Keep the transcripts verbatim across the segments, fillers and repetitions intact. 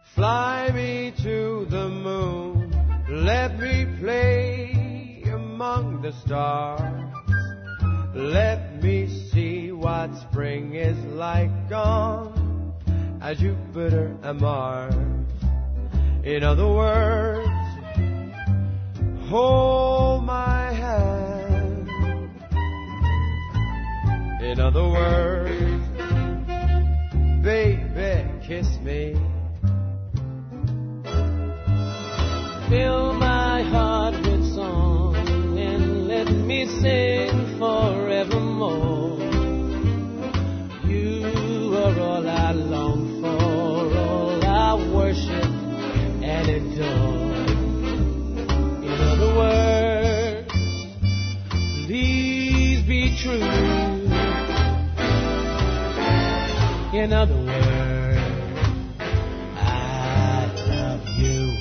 Fly me to the moon, let me play among the stars. Let me see what spring is like on Jupiter and Mars. In other words, hold my hand. In other words, baby, kiss me. Fill my heart with song and let me sing forevermore. You are all I long for, all I worship and adore. In other words, please be true. In other words, I love you.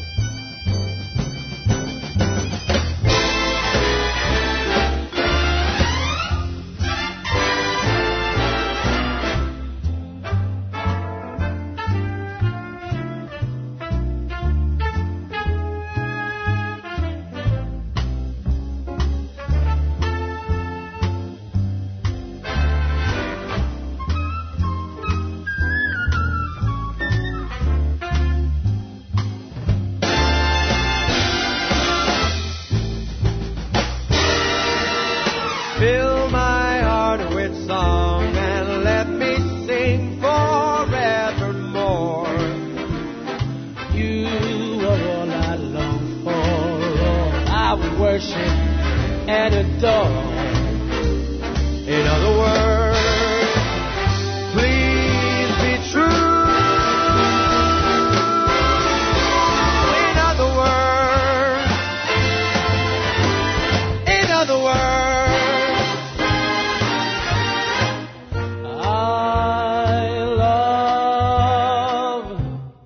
Fill my heart with song and let me sing forevermore. You are all I long for, all I worship and adore. In other words, please be true. In other words, in other words, I love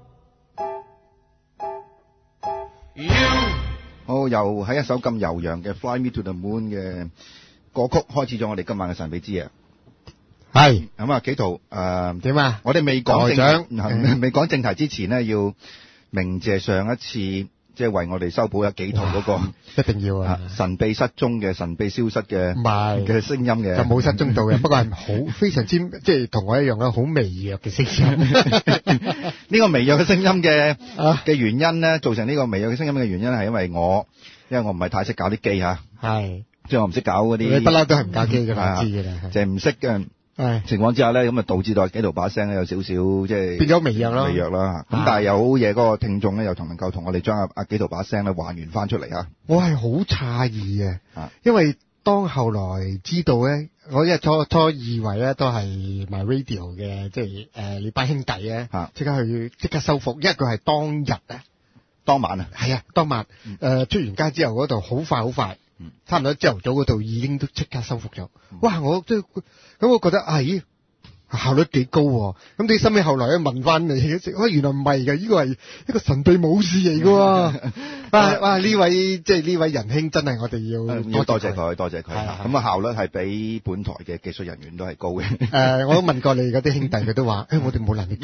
you. 好，又喺一首咁悠揚嘅《Fly Me to the Moon》嘅歌曲開始咗我哋今晚嘅神秘之夜。 係咁啊，紀陶誒點啊？ 我哋未講台長正未講正題之前呢，要鳴謝上一次即係為我哋修補咗紀陶嗰個一定要啊！ 神秘失蹤嘅神秘消失嘅唔係嘅聲音嘅， 就冇失蹤到嘅，不過係好非常之即係同我一樣啦，好微弱嘅聲音。 呢個微弱嘅聲音嘅啊嘅原因咧，造成呢個微弱嘅聲音嘅原因係因為我，因為我唔係太識搞啲機嚇， 係即係我唔識搞嗰啲， 你不嬲都係唔搞機㗎啦， 係啊知㗎啦。 就係唔識嘅係情況之下咧，咁啊導致到紀陶把聲咧有少少即係變咗微弱咯微弱啦嚇。咁啊但係有好嘢，嗰個聽眾咧又同能夠同我哋將阿阿紀陶把聲咧還原翻出嚟嚇。 我係好詫異嘅啊， 因為當後來知道咧，我一初初以為咧都係 My Radio 嘅，即係誒你班兄弟咧啊， 即刻去即刻修復，因為佢係當日啊， 當晚啊， 係啊，當晚嗯誒出完街之後嗰度好快好快嗯， 差唔多朝頭早嗰度已經都即刻修復咗。哇！我即係咁，我覺得啊咦〜效率幾高喎、咁你心尾後來咧問翻你，哇原來唔係㗎，呢個係一個神秘武士嚟㗎喎。哇哇呢位即係呢位仁兄真係我哋要要多謝佢，多謝佢。 係係咁啊效率係比本台嘅技術人員都係高嘅。 誒、我都問過你嗰啲兄弟，佢都話：，誒、我哋冇能力。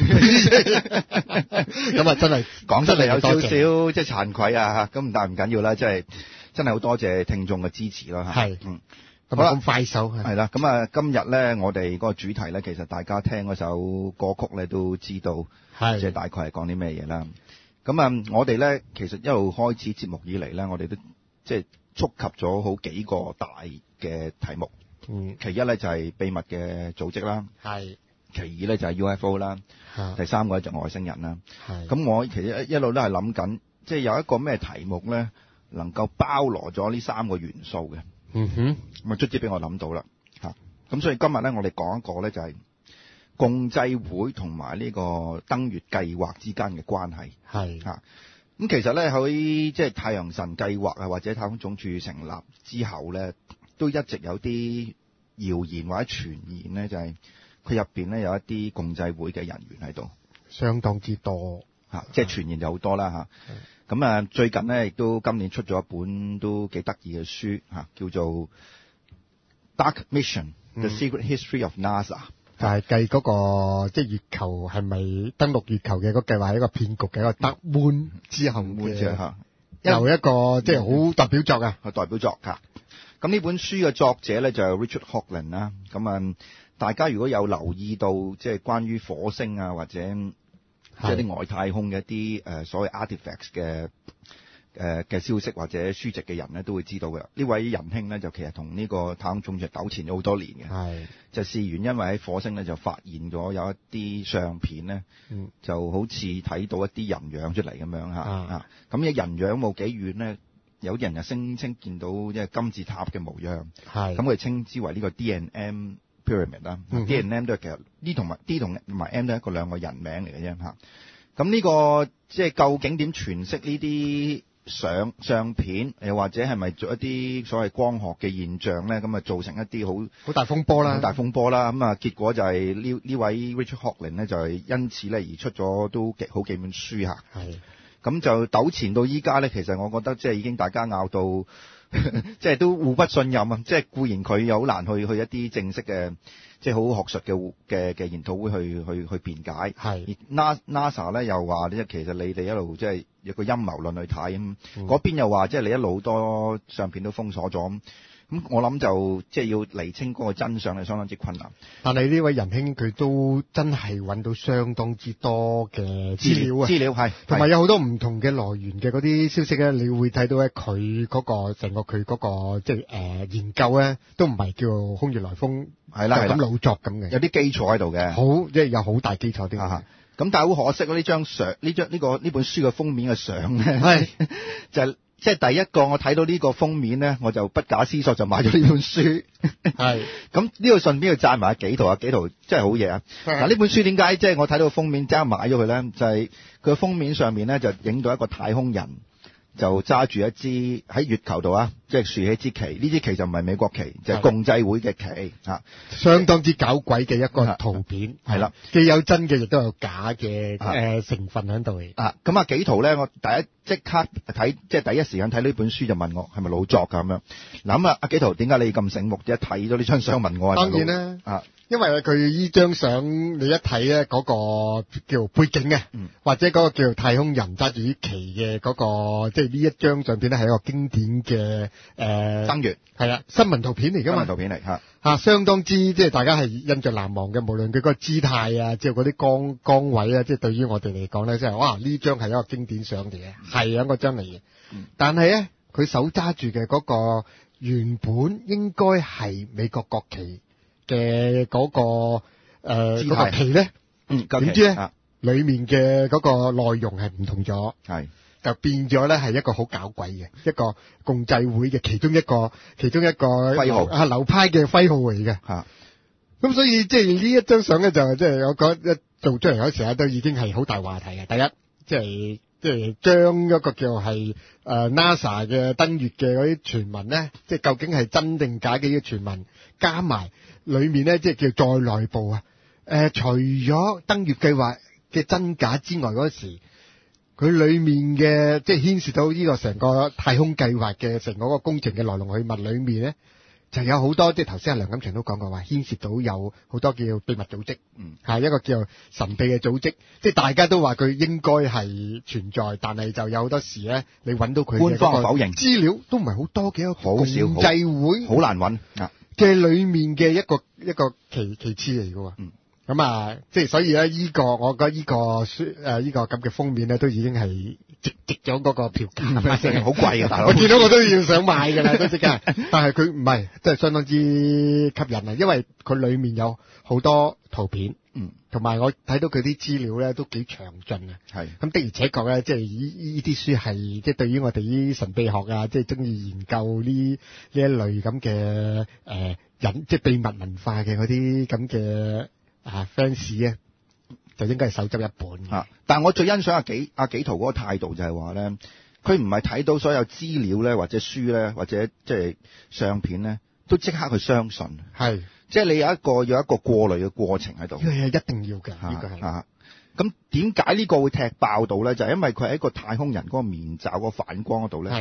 咁啊，真係講出嚟有少少真係多謝即係慚愧啊！咁但係唔緊要啦，即係真係好多謝聽眾嘅支持啦嚇。 係嗯。 咁好啦咁快手係啦，咁啊，今日咧，我哋嗰個主題咧，其實大家聽嗰首歌曲咧，都知道， 係即係大概係講啲咩嘢啦。咁啊，我哋咧，其實一路開始節目以嚟咧，我哋都即係觸及咗好幾個大嘅題目。 嗯， 其一咧就係秘密嘅組織啦， 係其二咧就係 U F O 啦， 嚇第三個咧就外星人啦。 係咁我其實一一路都係諗緊，即係有一個咩題目咧，能夠包羅咗呢三個元素嘅。 嗯哼， 咁啊，卒之俾我諗到啦嚇。咁所以今日咧，我哋講一個咧就係共濟會同埋呢個登月計劃之間嘅關係係嚇。咁其實咧喺即係太陽神計劃啊，或者太空總署成立之後咧，都一直有啲謠言或者傳言咧，就係佢入邊咧有一啲共濟會嘅人員喺度相當之多嚇，即係傳言就好多啦嚇。咁啊，最近咧亦都今年出咗一本都幾得意嘅書嚇，叫做《Dark Mission: The Secret History of NASA》 就係計嗰個即係月球係咪登陸月球嘅嗰計劃係一個騙局嘅一個德滿之後嘅嚇， 又一個即係好代表作啊， 係代表作㗎。咁呢本書嘅作者咧就係 Richard Hoagland 啦。咁啊，大家如果有留意到即係關於火星啊或者即係啲外太空嘅一啲誒所謂 artifacts 嘅誒嘅消息或者書籍嘅人咧，都會知道嘅。呢位仁兄咧就其實同呢個太空總署糾纏咗好多年嘅， 係就事緣因為喺火星咧就發現咗有一啲相片咧， 嗯， 就好似睇到一啲人樣出嚟咁樣嚇啊。咁嘅人樣冇幾遠咧，有啲人就聲稱見到即係金字塔嘅模樣， 係咁佢稱之為呢個 D and M pyramid 啦。 嗯、 D and M 都係其實 D 同埋 D 同埋 M 都係一個兩個人名嚟嘅啫嚇。咁呢個即係究竟點詮釋呢啲相相片，又或者係咪做一啲所謂光學嘅現象咧？咁啊造成一啲好好大風波啦， 好大風波啦。咁啊結果就係呢呢位 Richard Hoagland 咧就係因此咧而出咗都幾好幾本書嚇。 係。 咁就糾纏到依家咧，其實我覺得即係已經大家拗到，即係都互不信任啊！即係固然佢又好難去去一啲正式嘅，即係好學術嘅嘅嘅研討會去去去辯解。 係。 而 NASA 咧又話，即係其實你哋一路即係有個陰謀論去睇咁，嗰、嗯、邊又話即係你一路好多相片都封鎖咗。咁我諗就即係要釐清嗰個真相係相當之困難。 但係呢位仁兄佢都真係揾到相當之多嘅資料啊， 資料係， 同埋有好多唔同嘅來源嘅嗰啲消息咧，你會睇到咧佢嗰個成個佢嗰、嗰個即係誒研究咧，都唔係叫空穴來風， 係啦，係咁老作咁嘅， 有啲基礎喺度嘅， 好即係有好大基礎啲。 咁但係好可惜呢張相呢張呢個呢本書嘅封面嘅相咧， 係就係。即係第一個我睇到呢個封面咧，我就不假思索就買咗呢本書。係咁呢度順便要讚埋阿紀陶，阿紀陶真係好嘢啊！嗱呢本書點解即係我睇到個封面即刻買咗佢咧？就係佢封面上面咧就影到一個太空人就揸住一支喺月球度啊，即係豎起一支旗。呢支旗就唔係美國旗，就係、是、共濟會嘅旗啊， 相當之搞鬼嘅一個圖片。係啦，既有真嘅，亦都有假嘅誒、呃、成分喺度嘅。啊， 咁啊紀陶咧，我第一即刻睇，即係第一時間睇呢本書就問我係咪老作㗎咁樣。嗱咁啊，阿紀陶點解你咁醒目？一睇咗呢張相問我係咪？ 當然啦， 啊。 因為佢呢張相你一睇咧，嗰個叫背景嘅、嗯，或者嗰個叫太空人揸住啲旗嘅嗰個，即係呢一張相片咧係一個經典嘅誒登月，係啦，新聞圖片嚟噶嘛，新聞圖片嚟吓吓，相當之即係大家係印象難忘嘅，無論佢嗰個姿態啊，即係嗰啲光光位啊，即係對於我哋嚟講咧，即係哇呢張係一個經典相嚟嘅，係一個張嚟嘅。但係咧，佢手揸住嘅嗰個原本應該係美國國旗嘅嗰、嗰個誒、呃嗰個旗咧，嗯，點知咧、啊，裏面嘅嗰個內容係唔同咗，係就變咗咧係一個好搞鬼嘅一個共濟會嘅其中一個其中一個徽號啊流派嘅徽號嚟嘅，吓咁所以即係呢一張相咧就即係我覺得一做出嚟嗰時候都已經係好大話題嘅。第一，即係即係將一個叫係誒 NASA 嘅登月嘅嗰啲傳聞咧，即係究竟係真定假嘅呢個傳聞，加埋裏面咧，即係叫在內部啊！誒、呃，除咗登月計劃嘅真假之外，嗰時佢裏面嘅即係牽涉到呢個成個太空計劃嘅成個個工程嘅來龍去脈裏面咧，就有好多即係頭先阿梁錦祥都講過話，牽涉到有好多叫秘密組織，嗯，係一個叫神秘嘅組織，即係大家都話佢應該係存在，但係就有好多時咧，你揾到佢官方否認資料都唔係好多嘅，一個共濟會好難揾啊嘅裏面嘅一個一個其其次嚟嘅喎，嗯，咁啊，即係所以咧，依個我覺得依個書誒依個咁嘅封面咧，都已經係值值咗嗰個票價，好貴嘅大佬，我見到我都要想買㗎啦，都即刻，但係佢唔係，即係相當之吸引啊，因為佢裏面有好多圖片，嗯，同埋我睇到佢啲資料咧都幾詳盡啊，係，咁的而且確咧，即係依依啲書係即係對於我哋啲神秘學啊，即係中意研究呢呢一類咁嘅誒隱即係秘密文化嘅嗰啲咁嘅啊 fans 咧，就應該係手執一本啊！但係我最欣賞阿紀阿紀陶嗰個態度就係話咧，佢唔係睇到所有資料咧，或者書咧，或者即係相片咧，都即刻去相信。係，即係你有一個有一個過濾嘅過程喺度。係一定要嘅，呢個係啊。咁點解呢個會踢爆到咧？就係因為佢喺一個太空人嗰個面罩嗰個反光嗰度咧，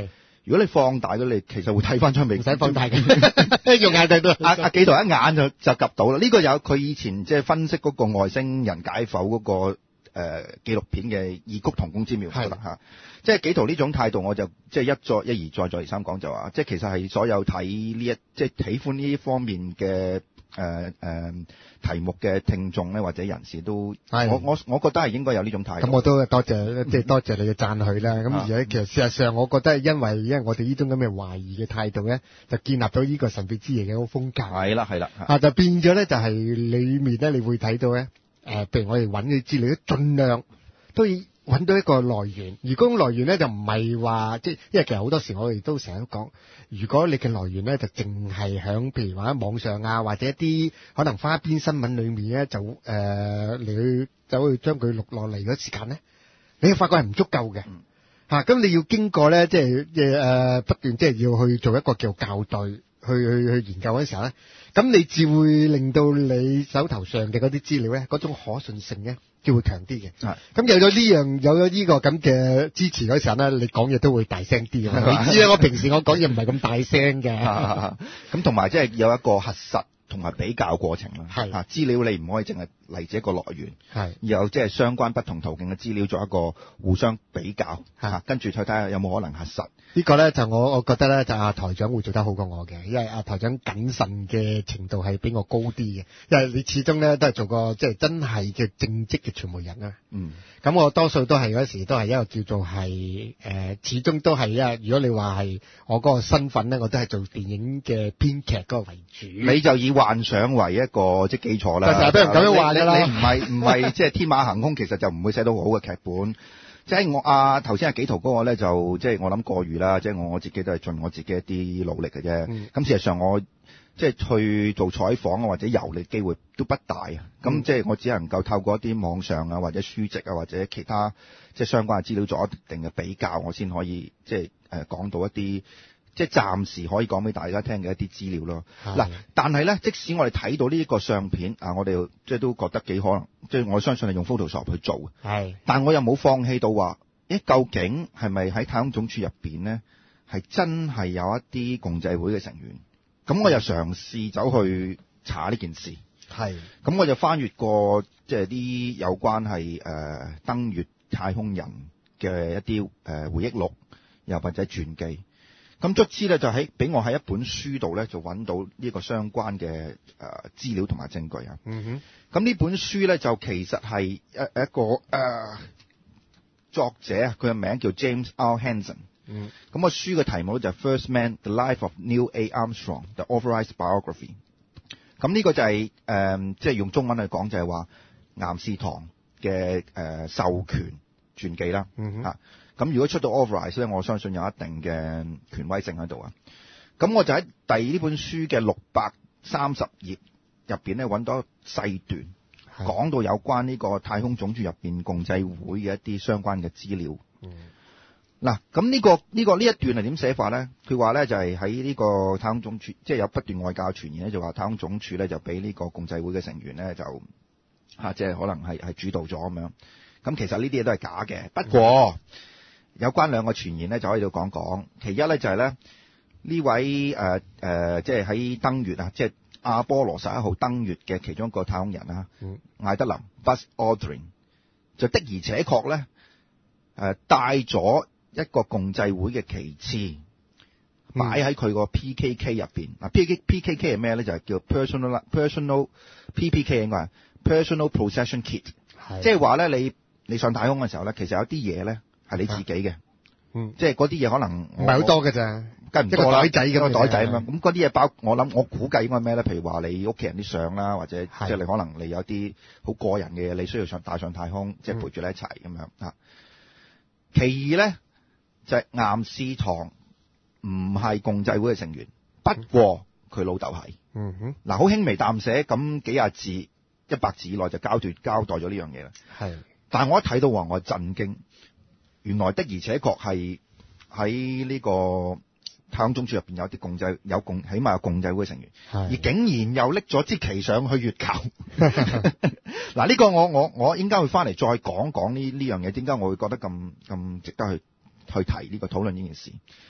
如果你放大咗，你其實會睇翻張未， 唔使放大嘅，用眼睇到。 阿阿紀陶一眼就就及到啦。呢個有佢以前即係分析嗰個外星人解剖嗰個誒紀錄片嘅異曲同工之妙啦嚇。即係紀陶呢種態度，我就即係一再一而再再而三講就話，即係其實係所有睇呢一即係喜歡呢方面嘅誒誒題目嘅聽眾咧，或者人士都，我我我覺得係應該有呢種態度。 咁我都多謝，即係多謝你嘅讚許啦。咁而且其實事實上，我覺得係因為因為我哋呢種咁嘅懷疑嘅態度咧，就建立到呢個神秘之夜嘅一個風格。係啦係啦， 啊就變咗咧，就係裡面咧，你會睇到咧，誒，譬如我哋揾嘅資料，盡量都要揾到一個來源。而嗰種來源咧，就唔係話即係，因為其實好多時我哋都成日都講，如果你嘅來源咧就淨係響譬如話喺網上啊，或者一啲可能花邊新聞裡面咧，就誒、呃、你去走去將佢錄落嚟嗰時間咧，你會發覺係唔足夠嘅。 嗯嚇，咁、啊、你要經過咧，即係誒誒不斷即係要去做一個叫校對，去去去研究嗰時候咧，咁你至會令到你手頭上嘅嗰啲資料咧，嗰種可信性咧，就會強啲嘅。係，咁有咗呢樣，有咗呢個咁嘅支持嗰時候咧，你講嘢都會大聲啲嘅。你知啦，我平時我講嘢唔係咁大聲嘅。 咁同埋即係有一個核實同埋比較過程啦。係啊，資料你唔可以淨係嚟自一個來源。係，有即係相關不同途徑嘅資料做一個互相比較。係，跟住再睇下有冇可能核實。呢個咧就我我覺得咧就阿台長會做得好過我嘅，因為阿台長謹慎嘅程度係比我高啲嘅，因為你始終咧都係做個即係真係嘅正職嘅傳媒人啊。嗯。咁我多數都係嗰時都係一個叫做係誒、呃，始終都係啊。如果你話係我嗰個身份咧，我都係做電影嘅編劇嗰個為主。你就以幻想為一個即係基礎啦。成日俾人咁樣話你啦。你唔係唔係即係天馬行空，其實就唔會寫到好嘅劇本。即係我啊頭先阿紀陶嗰個咧，就即係我諗過譽啦。即係我我自己都係盡我自己一啲努力嘅啫。咁、嗯、事實上我即係去做採訪啊或者遊歷機會都不大啊。咁、嗯、即係我只能夠透過一啲網上啊或者書籍啊或者其他即係相關嘅資料做一定嘅比較，我先可以即係誒講到一啲即係暫時可以講俾大家聽嘅一啲資料咯。嗱，但係咧，即使我哋睇到呢一個相片啊，我哋即係都覺得幾可能，即係我相信係用 Photoshop 去做嘅。係，但我又冇放棄到話，誒，究竟係咪喺太空總署入邊咧，係真係有一啲共濟會嘅成員？咁我又嘗試走去查呢件事。係，咁我就翻閱過即係啲有關係誒、呃、登月太空人嘅一啲誒、呃、回憶錄，又或者傳記。咁卒之咧就喺俾我喺一本書度咧就揾到呢個相關嘅誒、呃、資料同埋證據啊。嗯哼。咁呢本書咧就其實係一一個誒、呃、作者啊，佢嘅名叫 James R. Hansen。嗯。咁個書嘅題目就係 First Man: The Life of Neil A. Armstrong: The Authorized Biography。咁呢個就係誒即係用中文去講就係話岩士唐嘅誒、呃、授權傳記啦。嗯哼。啊咁如果出到 authorized 咧，我相信有一定嘅權威性喺度啊。咁我就喺第二呢本書嘅六百三十頁入邊咧揾到細段，講到有關呢個太空總署入邊共濟會嘅一啲相關嘅資料。嗱、嗯，咁呢、這個呢、這個呢一段係點寫法咧？佢話咧就係喺呢個太空總署，即係有不斷外界傳言咧，就話太空總署咧就俾呢個共濟會嘅成員咧就嚇，即係可能係係主導咗咁樣。咁其實呢啲嘢都係假嘅，不過。嗯有關兩個傳言咧，就可以度講講。其一咧就係咧呢位誒誒、呃，即係喺登月啊，即係阿波羅十一號登月嘅其中一個太空人啊，嗯、艾德林 Buzz Aldrin 就的而且確咧誒帶咗一個共濟會嘅旗幟擺喺佢個 P K K 入邊。嗱、嗯、P K P K K 係咩咧？就係、是、叫 personal personal P P K 應該係 personal procession kit，即係話咧你你上太空嘅時候咧，其實有啲嘢咧。係你自己嘅，嗯，即係嗰啲嘢可能唔係好多嘅咋，梗唔多啦，一個袋仔咁，一個袋仔咁樣。咁嗰啲嘢包，我諗我估計應該咩咧？譬如話你屋企人啲相啦，或者即係你可能你有啲好個人嘅嘢，你需要上帶上太空，即係陪住你一齊咁樣啊。其二咧就係岩士唐唔係共濟會嘅成員，不過佢老豆係，嗯哼，嗱好輕微淡寫，咁幾廿字、一百字以內就交代交代咗呢樣嘢啦。係，但係我一睇到話，我震驚。原來的而且確係喺呢個太空總署入邊有啲共濟有共，起碼有共濟會嘅成員，而竟然又拎咗支旗上去月球。嗱，呢個我我我應該會翻嚟再講講呢呢樣嘢，點解我會覺得咁咁值得去去提呢個討論呢件事？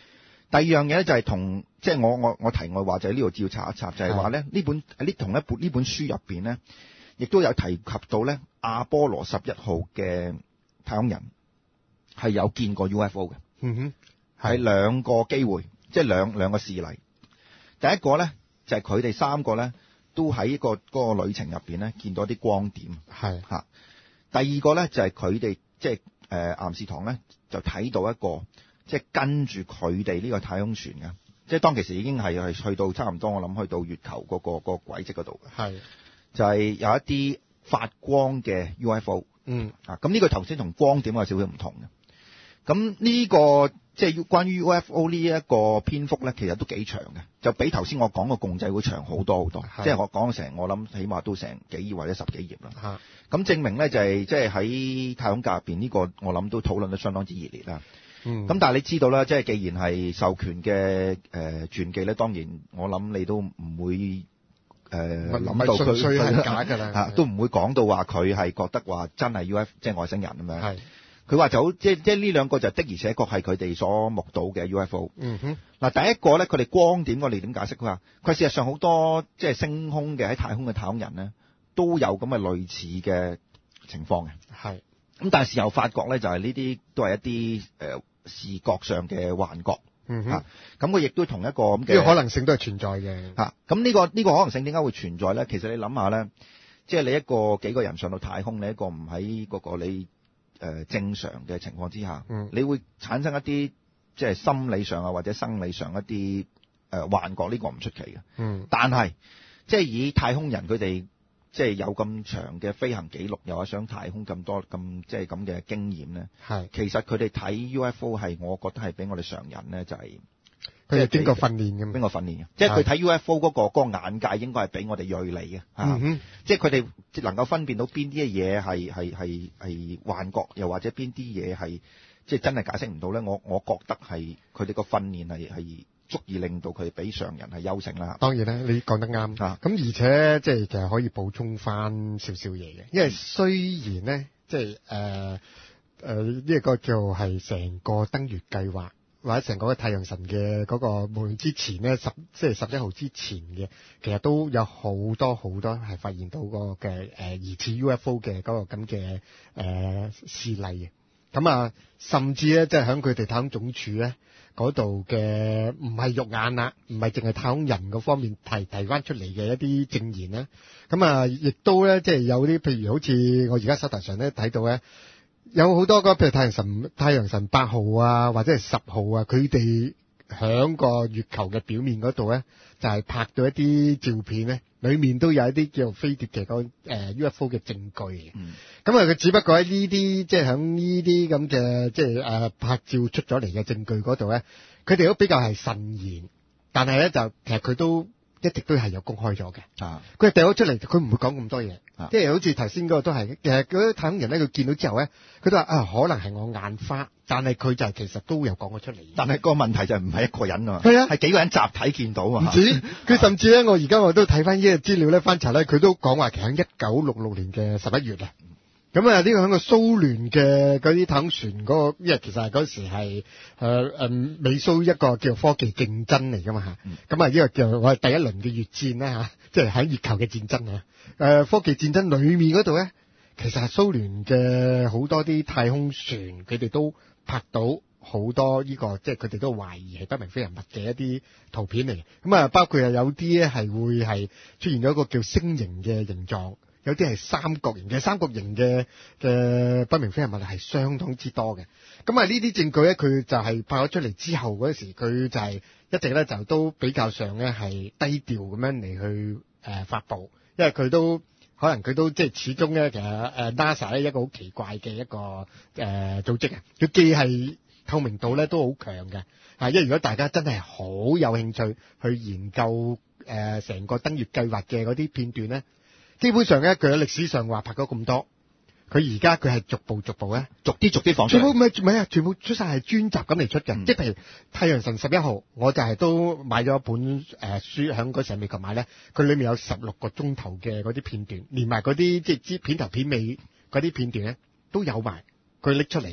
第二樣嘢咧就係同即係我我我題外話就係呢度照查一查，就係話咧呢本喺呢同一本呢本書入邊咧，亦都有提及到咧阿波羅十一號嘅太空人係有見過 U F O 嘅。 嗯哼， 係兩個機會，即係兩兩個事例。第一個咧就係佢哋三個咧都喺個嗰個旅程入邊咧見到啲光點， 係嚇。第二個咧就係佢哋即係誒岩士堂咧就睇到一個即係跟住佢哋呢個太空船嘅，即係當其時已經係係去到差唔多，我諗去到月球嗰個嗰個軌跡嗰度嘅， 係就係有一啲發光嘅 U F O。 嗯啊，咁呢個頭先同光點有少少唔同嘅。咁呢個即係關於 U F O 呢一個篇幅咧，其實都幾長嘅，就比頭先我講個共濟會長好多好多。即係我講成，我諗起碼都成幾頁或者十幾頁啦。咁證明咧就係即係喺太空界入邊呢個，我諗都討論得相當之熱烈啦。 嗯。 咁但係你知道啦，即係既然係授權嘅誒傳記咧，當然我諗你都唔會誒諗到佢係假㗎啦， 嚇都唔會講到話佢係覺得話真係 U F 即係外星人咁樣。 係。 佢話就好，即係即係呢兩個就的而且確係佢哋所目睹嘅 U F O。 嗯哼。 嗱，第一個咧，佢哋光點我哋點解釋？佢話佢事實上好多即係星空嘅喺太空嘅太空人咧，都有咁嘅類似嘅情況嘅。 係。 咁但係事後發覺咧，就係呢啲都係一啲誒、呃、視覺上嘅幻覺。 嗯哼。 咁佢亦都同一個咁嘅呢個可能性都係存在嘅。 嚇、啊，咁呢、這個呢、這個可能性點解會存在咧？其實你諗下咧，即係你一個幾個人上到太空，你一個唔喺嗰個你。誒、呃、正常嘅情況之下， 嗯， 你會產生一啲即係心理上啊或者生理上一啲誒、呃、幻覺，呢、這個唔出奇嘅。 嗯， 但係即係以太空人佢哋即係有咁長嘅飛行記錄，又係上太空咁多咁即係咁嘅經驗咧， 係其實佢哋睇 U F O 係我覺得係比我哋常人咧就係、是。 佢哋經過訓練嘅， 經過訓練嘅，即係佢睇 U F O 嗰、嗰個嗰個眼界應該係比我哋鋭利嘅， 嗯哼， 即係佢哋能夠分辨到邊啲嘢係係係係幻覺，又或者邊啲嘢係即係真係解釋唔到咧。我我覺得係佢哋個訓練係係足以令到佢哋比常人係優勝啦。 當然啦，你講得啱。咁、啊、而且即係其實可以補充翻少少嘢嘅，因為雖然咧，即係誒誒呢一個叫係成個登月計劃。或者成個太陽神嘅嗰個，無論之前咧十即係十一號之前嘅，其實都有好多好多係發現到個嘅誒疑似 U F O 嘅嗰個咁嘅誒事例嘅。咁啊，甚至咧即係喺佢哋太空總署咧嗰度嘅，唔係肉眼啦，唔係淨係太空人嗰方面提提翻出嚟嘅一啲證言啦。咁啊，亦都咧即係有啲譬如好似我而家手頭上咧睇到咧。有好多個譬如太陽神、太陽神八號啊，或者係十號啊，佢哋響個月球嘅表面嗰度咧，就係、是、拍到一啲照片咧，裏面都有一啲叫飛碟嘅嗰誒 U F O 嘅證據嘅。嗯，咁啊，佢只不過喺呢啲即係響呢啲咁嘅即係誒拍照出咗嚟嘅證據嗰度咧，佢哋都比較係慎言，但係咧就其實佢都一直都係有公開咗嘅。啊，佢係掉咗出嚟，佢唔會講咁多嘢。啊、即係好似頭先嗰個都係，其實嗰啲太空人咧，佢見到之後咧，佢都話啊，可能係我眼花，但係佢就係其實都有講咗出嚟。但係個問題就唔係一個人啊，係啊，係幾個人集體見到啊。唔止，佢甚至咧，我而家我都睇翻呢個資料咧，翻查咧，佢都講話其實喺一九六六年嘅十一月啊。咁啊，呢個喺個蘇聯嘅嗰啲太空船嗰、嗰個，因為其實係嗰時係誒誒美蘇一個叫科技競爭嚟噶嘛嚇。咁啊，呢個叫我哋第一輪嘅月戰啦嚇，即係喺月球嘅戰爭啊。誒科技戰爭裏面嗰度咧，其實係蘇聯嘅好多啲太空船，佢哋都拍到好多呢、呢個，即係佢哋都懷疑係不明飛行物嘅一啲圖片嚟嘅。咁啊，包括又有啲咧係會係出現咗一個叫星形嘅形狀。有啲係三角形嘅，三角形嘅嘅不明飛行物係相當之多嘅。咁啊，呢啲證據咧，佢就係拍咗出嚟之後嗰時，佢就係一直咧就都比較上咧係低調咁樣嚟去誒、呃、發布，因為佢都可能佢都即係始終咧其實誒、呃、NASA 咧一個好奇怪嘅一個誒、呃、組織啊，佢既係透明度咧都好強嘅啊，因為如果大家真係好有興趣去研究誒成、呃、個登月計劃嘅嗰啲片段咧。基本上咧，佢喺歷史上話拍咗咁多，佢而家佢係逐步逐步咧，逐啲逐啲放出嚟。全部唔係唔係啊，全部出晒係專集咁嚟出嘅。嗯、即係譬如太陽神十一號，我就係都買咗一本誒、呃、書，喺嗰時喺美國買咧，佢裏面有十六個鐘頭嘅嗰啲片段，連埋嗰啲即係片頭片尾嗰啲片段咧都有埋，佢拎出嚟嘅。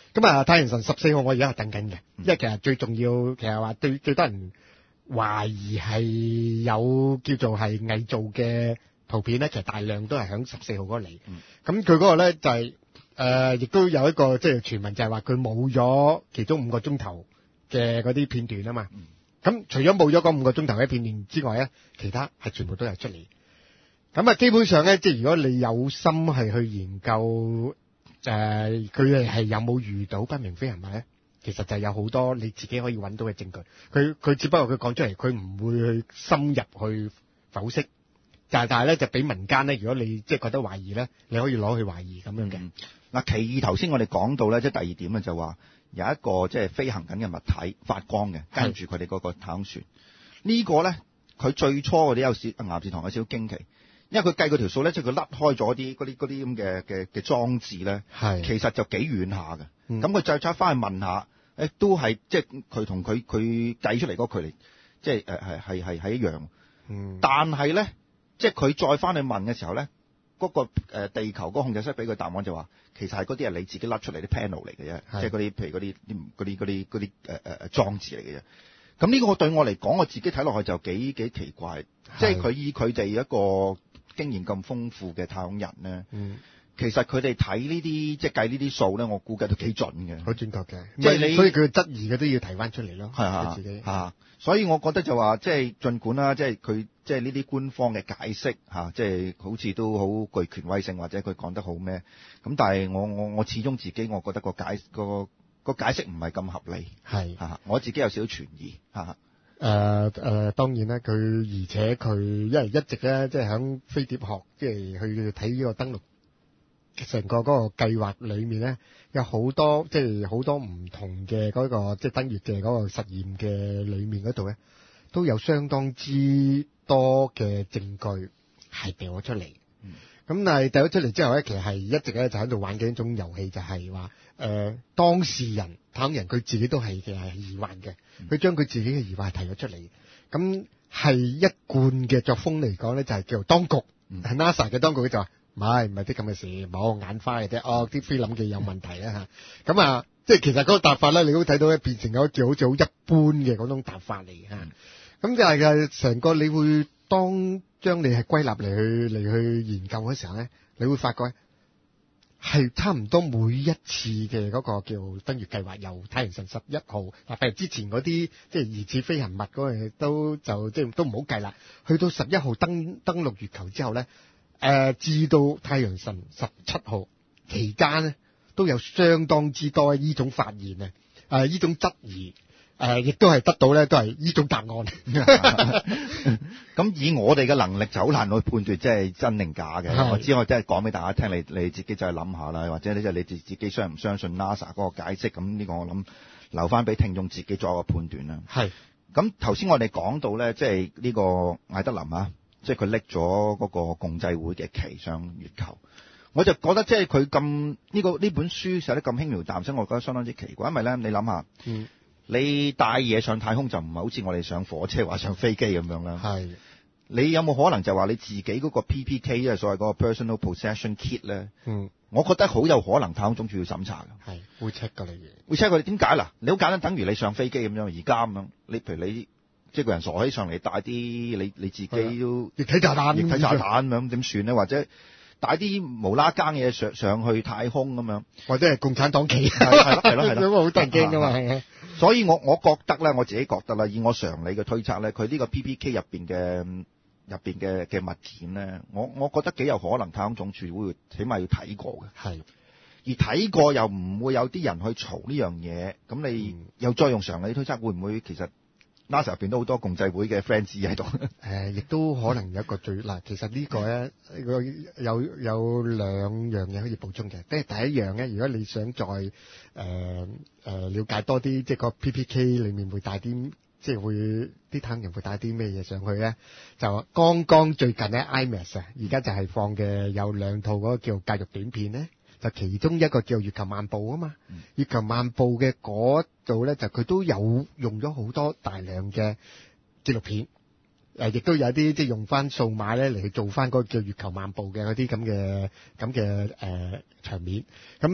咁啊，太陽神十四號我而家係等緊嘅，因為其實最重要，其實話對最多人懷疑係有叫做係偽造嘅圖片咧，其實大量都係響十四號嗰個嚟。咁佢嗰個咧就係、是、誒，亦、呃、都有一個即係傳聞，就係話佢冇咗其中五個鐘頭嘅嗰啲片段啊嘛。咁、嗯、除咗冇咗嗰五個鐘頭嘅片段之外咧，其他係全部都有出嚟。咁啊，基本上咧，即係如果你有心係去研究。誒，佢哋係有冇遇到不明飛行物咧？其實就係有好多你自己可以揾到嘅證據。佢佢只不過佢講出嚟，佢唔會去深入去剖析。但係但係咧，就俾民間咧，如果你即係覺得懷疑咧，你可以攞去懷疑咁樣嘅。嗱、 嗯，其二頭先我哋講到咧，即係第二點咧，就話有一個即係飛行緊嘅物體發光嘅，跟住佢哋嗰個太空船。呢個咧，佢最初嗰啲有少岩士堂有少少驚奇。因為佢計嗰條數咧，即係佢甩開咗啲嗰啲嗰啲咁嘅嘅嘅裝置咧，係其實就幾遠下嘅。咁佢再再翻去問下，誒都係即係佢同佢佢計出嚟嗰個距離，即係誒係係係係一樣。嗯，但係咧，即係佢再翻去問嘅時候咧，嗰、嗰個誒地球嗰個控制室俾佢答案就話，其實係嗰啲係你自己甩出嚟啲 panel 嚟嘅啫，即係嗰啲譬如嗰啲嗰啲嗰啲嗰啲誒誒誒裝置嚟嘅啫。咁呢個對我嚟講，我自己睇落去就幾幾奇怪，即係佢以佢哋一個經驗咁豐富嘅太空人咧，嗯，其實佢哋睇呢啲即係計呢啲數咧，我估計都幾準嘅，好準確嘅。即係你，所以佢質疑嘅都要提翻出嚟咯，係啊，自己啊，所以我覺得就話即係儘管啦，即係佢即係呢啲官方嘅解釋嚇，即係好似都好具權威性，或者佢講得好咩咁，但係我我我始終自己我覺得個解個個解釋唔係咁合理，係嚇，我自己有少少存疑嚇。誒、呃、誒、呃，當然啦，佢而且佢因為一直咧，即係響飛碟學，即係去睇呢個登陸成個嗰個計劃裏面咧，有好多即係好多唔同嘅嗰、那個即係登月嘅嗰個實驗嘅裏面嗰度咧，都有相當之多嘅證據係掉咗出嚟。咁、嗯、但係掉咗出嚟之後咧，其實係一直咧就喺度玩緊一種遊戲，就係話誒當事人太空人佢自己都係嘅係疑幻嘅。佢將佢自己嘅疑惑提咗出嚟，咁係一貫嘅作風嚟講咧，就係叫做當局，係、嗯、NASA 嘅當局就話唔係唔係啲咁嘅事，冇眼花嘅啫，哦啲菲林機有問題啦嚇，咁啊即係其實嗰個答法咧，你都睇到咧變成咗叫好似好一般嘅嗰種答法嚟嘅嚇，咁就係嘅成個你會當將你係歸納嚟去嚟去研究嘅時候咧，你會發覺係差唔多每一次嘅嗰個叫登月計劃，由太陽神十一號嗱，譬如之前嗰啲即係疑似飛行物嗰樣嘢都就即係都唔好計啦。去到十一號登登陸月球之後咧，誒、呃、至到太陽神十七號期間咧，都有相當之多呢種發現啊，誒、呃、呢種質疑。誒、呃，亦都係得到咧，都係呢種答案。咁以我哋嘅能力就好難去判斷，即係真定假嘅。我只可以即係講俾大家聽，你你自己就係諗下啦，或者你即係你自自己相唔相信 NASA 嗰個解釋？咁呢個我諗留翻俾聽眾自己作一個判斷啦。係。咁頭先我哋講到咧，即係呢個艾德林啊，即係佢拎咗嗰個共濟會嘅旗上月球，我就覺得即係佢咁呢個呢本書寫得咁輕描淡寫，我覺得相當之奇怪，因為咧你諗下。嗯。你帶嘢上太空就唔係好似我哋上火車或上飛機咁樣啦。係，你有冇可能就話你自己嗰個 P P K 即係所謂嗰個 Personal Possession Kit 咧？嗯，我覺得好有可能太空總署要審查嘅。係，會 check 㗎你嘅，會 check 佢點解嗱？你好簡單，等於你上飛機咁樣，而家咁樣，你譬如你即係個人傻起上嚟帶啲你你自己都液體炸彈，液體炸彈咁樣點算咧？或者帶啲無啦更嘢上上去太空咁樣，或者係共產黨旗，係咯係咯係咯，好得人驚㗎嘛係。所以我我覺得咧，我自己覺得啦，以我常理嘅推測咧，佢呢個 P P K 入邊嘅入邊嘅嘅物件咧，我我覺得幾有可能太空總署會起碼要睇過嘅。係，而睇過又唔會有啲人去嘈呢樣嘢，咁你又再用常理推測，會唔會其實 NASA 入邊都好多共濟會嘅 friends 喺度？誒，亦都可能有一個最嗱，其實呢個咧，個有有兩樣嘢可以補充嘅。即係第一樣咧，如果你想再誒誒了解多啲，即係個 P P K 裡面會帶啲，即係會啲太空人會帶啲咩嘢上去咧？就剛剛最近咧 I M A X 啊，而家就係放嘅有兩套嗰個叫教育短片咧。就其中一個叫月球漫步啊嘛，嗯、月球漫步嘅嗰度咧，就佢都有用咗好多大量嘅紀錄片，誒，亦都有啲即係用翻數碼咧嚟去做翻嗰個叫月球漫步嘅嗰啲咁嘅咁嘅誒場面。咁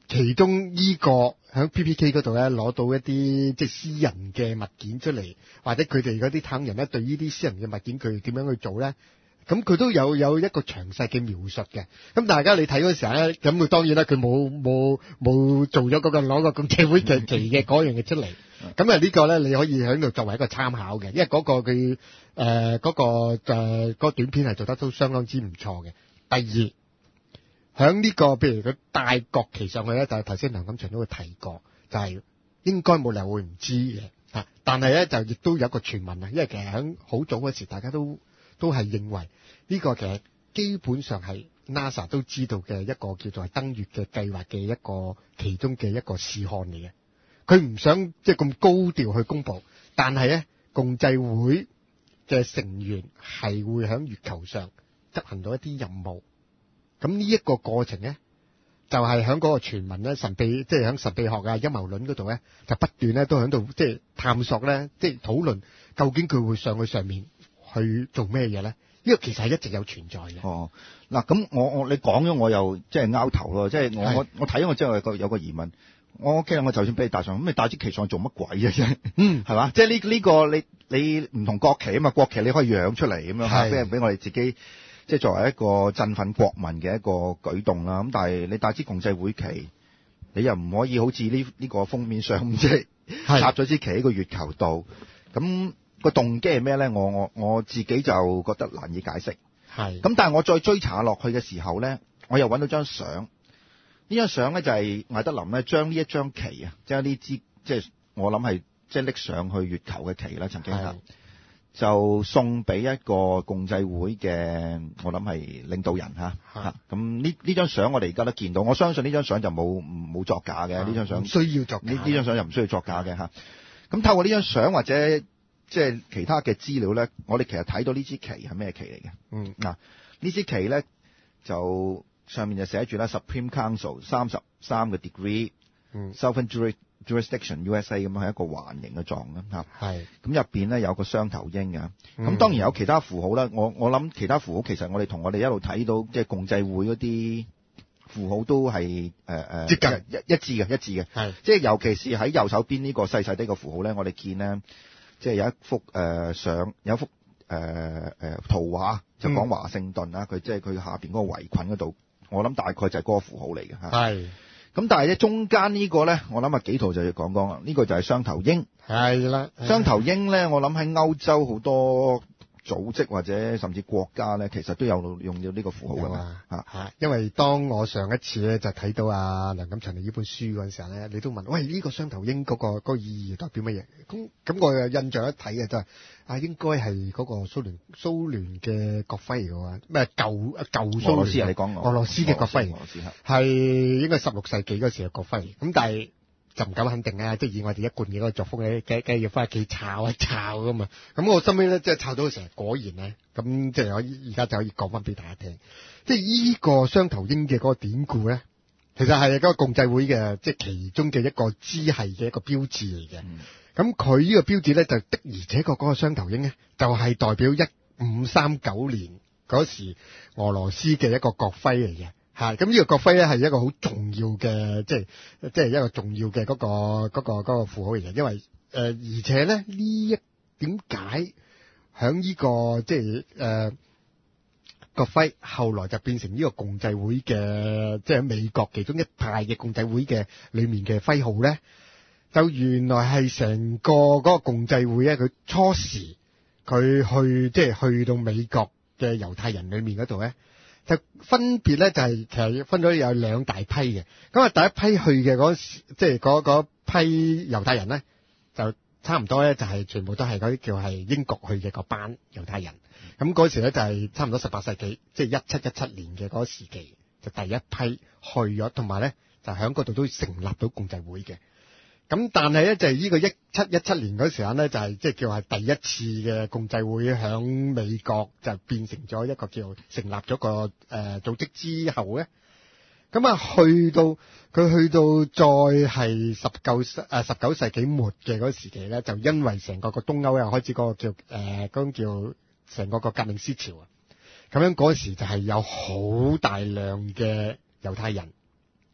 其中依個喺 P P K 嗰度咧攞到一啲即係私人嘅物件出嚟，或者佢哋嗰啲太空人咧對呢啲私人嘅物件佢點樣去做咧？咁佢都有有一個詳細嘅描述嘅。咁大家你睇嗰時候咧，咁佢當然啦，佢冇冇冇做咗嗰個攞個共濟會嘅旗嘅嗰樣嘢出嚟。咁啊呢個咧你可以喺度作為一個參考嘅，因為嗰個佢誒嗰個誒嗰個短片係做得都相當之唔錯嘅。第二，響呢個譬如佢帶國旗上去咧，就係頭先梁錦祥都會提過，就係應該冇理由會唔知嘅嚇。但係咧就亦都有一個傳聞啊，因為其實喺好早嗰時大家都都係認為呢個其實基本上係 NASA 都知道嘅一個叫做係登月嘅計劃嘅一個其中嘅一個事項嚟嘅。佢唔想即係咁高調去公佈，但係咧共濟會嘅成員係會喺月球上執行到一啲任務。咁呢一個過程咧，就係喺嗰個傳聞咧神秘，即係喺神秘學啊陰謀論嗰度咧，就不斷咧都喺度即係探索咧，即係討論究竟佢會上去上面去做咩嘢咧？呢個其實係一直有存在嘅。 哦，嗱咁我我你講咗我又即係拗頭咯，即係我我我睇咗我之後有個有個疑問。我其實我就算俾你帶上，咁你帶支旗上做乜鬼嘅啫？嗯，係嘛？即係呢呢個你你唔同國旗啊嘛，國旗你可以揚出嚟咁樣，俾俾我哋自己即係作為一個振奮國民嘅一個舉動啦。咁但係你帶支共濟會旗，你又唔可以好似呢呢個封面上即係插咗支旗喺個月球度。咁個動機係咩咧？我我我自己就覺得難以解釋。係。咁但係我再追查落去嘅時候咧，我又揾到張相。呢張相咧就係艾德林咧將呢一張旗啊，即係呢支即係我諗係即係拎上去月球嘅旗啦，曾經係就送俾一個共濟會嘅我諗係領導人嚇嚇。咁呢呢張相我哋而家都見到，我相信呢張相就冇冇作假嘅，呢張相唔需要作假，呢呢張相就唔需要作假嘅嚇。咁透過呢張相或者即係其他嘅資料咧，我哋其實睇到呢支旗係咩旗嚟嘅？嗯，嗱呢支旗咧就。上面就寫住啦 Supreme Council 三十三個 degree，Southern、嗯、Jurisdiction U S A 咁樣係一個環形嘅狀啦嚇。係咁入邊咧有個雙頭鷹嘅，咁、嗯、當然有其他符號啦。我我諗其他符號其實我哋同我哋一路睇到即係共濟會嗰啲符號都係誒誒接近一一致嘅一致嘅。係即係尤其是喺右手邊呢個細細啲嘅符號咧，我哋見咧即係有一幅誒相、呃、有一幅誒誒、呃呃、圖畫就講華盛頓啦，佢、嗯、即係佢下邊嗰個圍裙嗰度。我諗大概就係嗰個符號嚟嘅嚇，係。咁但係咧中間呢個咧，我諗啊幾圖就要講講啦。呢個就係雙頭鷹，係啦。雙頭鷹咧，我諗喺歐洲好多組織或者甚至國家咧，其實都有用到呢個符號㗎嘛嚇嚇。因為當我上一次咧就睇到阿梁錦祥嚟呢本書嗰陣時候咧，你都問喂呢、呢個雙頭鷹嗰、嗰個嗰個意義代表乜嘢？咁咁我印象一睇嘅就係、是。啊，應該係嗰個蘇聯蘇聯嘅國徽嚟嘅喎，咩舊舊蘇聯？俄羅斯你講俄羅斯嘅國徽，係應該十六世紀嗰時嘅國徽。咁但係就唔敢肯定啊，即係以我哋一貫嘅嗰個作風咧，梗梗要翻屋企抄一抄噶嘛。咁我後尾咧即係抄到成日果然咧，咁即係我而家就可以講翻俾大家聽。即係依個雙頭鷹嘅嗰個典故咧，其實係嗰個共濟會嘅即係其中嘅一個支系嘅一個標誌嚟嘅。嗯咁佢呢個標誌咧，就的而且確嗰個雙頭鷹咧，就係、是、代表一五三九年嗰時俄羅斯嘅一個國徽嚟嘅，嚇。咁呢個國徽咧係一個好重要嘅，即係即係一個重要嘅嗰、那個嗰、那個那個符號嚟嘅。因為誒、呃，而且咧呢一點解響呢個即係誒國徽後來就變成呢個共濟會嘅，即係美國其中一派嘅共濟會嘅裡面嘅徽號咧？就原來係成個嗰個共濟會咧，佢初時佢去即係去到美國嘅猶太人裏面嗰度咧，就分別咧就係、是、其實分咗有兩大批嘅。咁啊，第一批去嘅嗰時即係嗰嗰批猶太人咧，就差唔多咧就係全部都係嗰啲叫係英國去嘅嗰班猶太人。咁嗰時咧就係差唔多十八世紀，即係一七一七年嘅嗰個時期，就第一批去咗，同埋咧就喺嗰度都成立到共濟會嘅。咁但係咧就係呢個一七一七年嗰時間咧就係即係叫係第一次嘅共濟會響美國就變成咗一個叫成立咗個誒、呃、組織之後咧，咁啊去到佢去到再係十九誒十九世紀末嘅嗰時期咧，就因為成個個東歐又開始嗰個叫誒嗰種叫成個個革命思潮啊，咁樣嗰時就係有好大量嘅猶太人。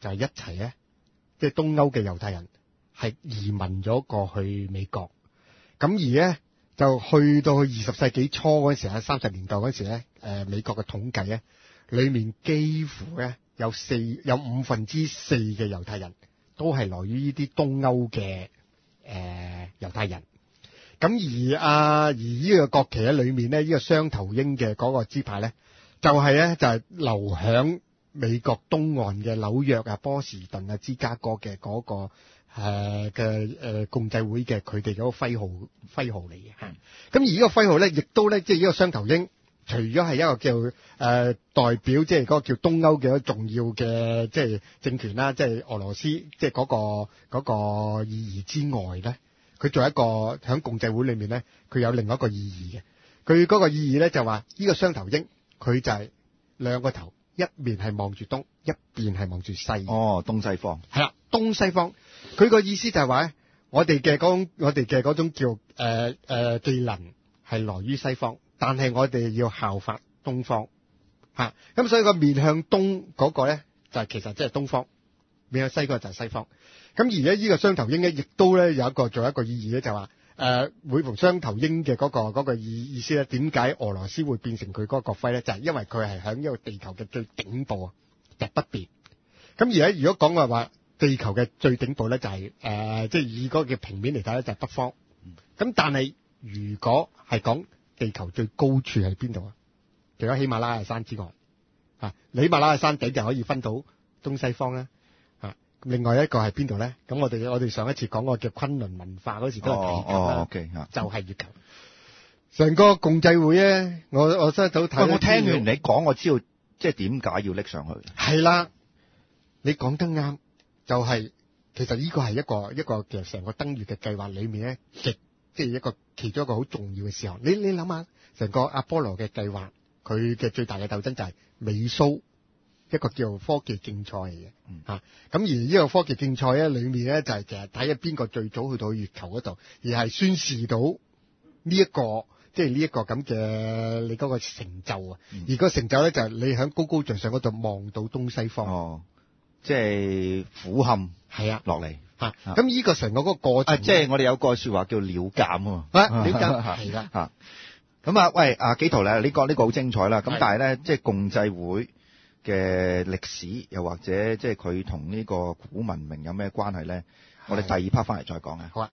就係一齊咧，即係東歐嘅猶太人係移民咗過去美國，咁而咧就去到二十世紀初嗰陣時喺三十年代嗰陣時咧，誒美國嘅統計咧，裡面幾乎咧有四有五分之四嘅猶太人都係來於呢啲東歐嘅誒猶太人。咁而啊，而呢個國旗喺裏面咧，呢、這個雙頭鷹嘅嗰個支派咧，就係、是、咧就係、是、留響美國東岸嘅紐約啊、波士頓啊、芝加哥嘅嗰、那個誒嘅誒共濟會嘅佢哋嗰個徽號徽號嚟嘅嚇。咁、嗯、而呢個徽號咧，亦都咧即係呢個雙頭鷹，除咗係一個叫誒、呃、代表即係嗰個叫東歐嘅一個重要嘅即係政權啦，即係俄羅斯即係嗰個嗰、那個意義之外咧。佢做一個喺共濟會裏面咧，佢有另外一個意義嘅。佢嗰個意義咧就話，呢個雙頭鷹佢就係兩個頭，一面係望住東，一邊係望住西。 哦，東西方係啦，東西方。佢個意思就係話咧，我哋嘅嗰種我哋嘅嗰種叫誒誒、呃呃、技能係來於西方，但係我哋要效法東方嚇。咁、啊、所以個面向東嗰個咧就係、是、其實即係東方，面向西嗰個就係西方。咁而咧呢個雙頭鷹咧，亦都咧有一個做一個意義咧，就話誒每逢雙頭鷹嘅嗰個嗰個意意思咧，點解俄羅斯會變成佢嗰個國徽咧？就係因為佢係喺一個地球嘅最頂部啊，就北邊。咁而咧如果講話話地球嘅最頂部咧，就係誒即係以嗰個嘅平面嚟睇咧，就係北方。咁但係如果係講地球最高處喺邊度啊？除咗喜馬拉雅山之外，啊，喜馬拉雅山頂就可以分到東西方啦。另外一個係邊度咧？咁我哋我哋上一次講過嘅崑崙文化嗰時都係地球啦， 哦 okay， 就係月球。成個共濟會咧，我我真係都睇。 我聽完你講，我知道即係點解要拎上去。 係啦，你講得啱，就係、是、其實呢個係一個一個其實成個登月嘅計劃裏面咧，極即係一個其中一個好重要嘅時候。你你諗下，成個阿波羅嘅計劃，佢嘅最大嘅鬥爭就係美蘇。一個叫科技競賽嚟嘅，嚇、嗯、咁、啊、而呢個科技競賽咧，裡面咧就係其實睇下邊個最早去到月球嗰度，而係宣示到呢、這、一個即係呢一個咁嘅你嗰個成就啊、嗯！而個成就咧就係你喺高高在上嗰度望到東西方， 哦，即係俯瞰係啊落嚟嚇。咁呢個成個嗰個過程， 啊、即係我哋有個説話叫鳥鑑啊， 鳥鑑係啦嚇。咁啊，喂，阿紀陶咧，呢、這個呢、這個好精彩啦。咁但係咧，即係共濟會嘅歷史，又或者即係佢同呢個古文明有咩關係咧？我哋第二 part 翻嚟再講啊。 好啊。